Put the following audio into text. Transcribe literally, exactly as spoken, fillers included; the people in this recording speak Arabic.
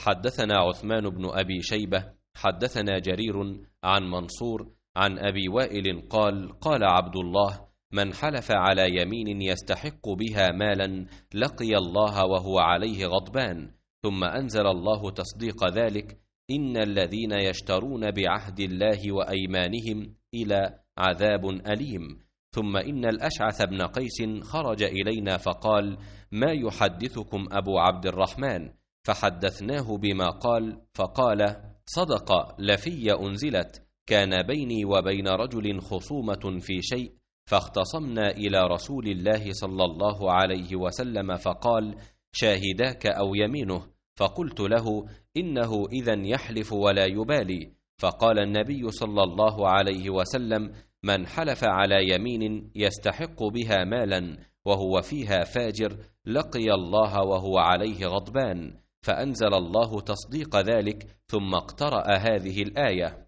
حدثنا عثمان بن أبي شيبة حدثنا جرير عن منصور عن أبي وائل قال قال عبد الله: من حلف على يمين يستحق بها مالا لقي الله وهو عليه غضبان. ثم أنزل الله تصديق ذلك: إن الذين يشترون بعهد الله وأيمانهم إلى عذاب أليم. ثم إن الأشعث بن قيس خرج إلينا فقال: ما يحدثكم أبو عبد الرحمن؟ فحدثناه بما قال، فقال: صدق، لفي أنزلت، كان بيني وبين رجل خصومة في شيء، فاختصمنا إلى رسول الله صلى الله عليه وسلم، فقال: شاهداك أو يمينه؟ فقلت له: إنه إذن يحلف ولا يبالي. فقال النبي صلى الله عليه وسلم: من حلف على يمين يستحق بها مالا وهو فيها فاجر لقي الله وهو عليه غضبان. فأنزل الله تصديق ذلك، ثم اقترأ هذه الآية: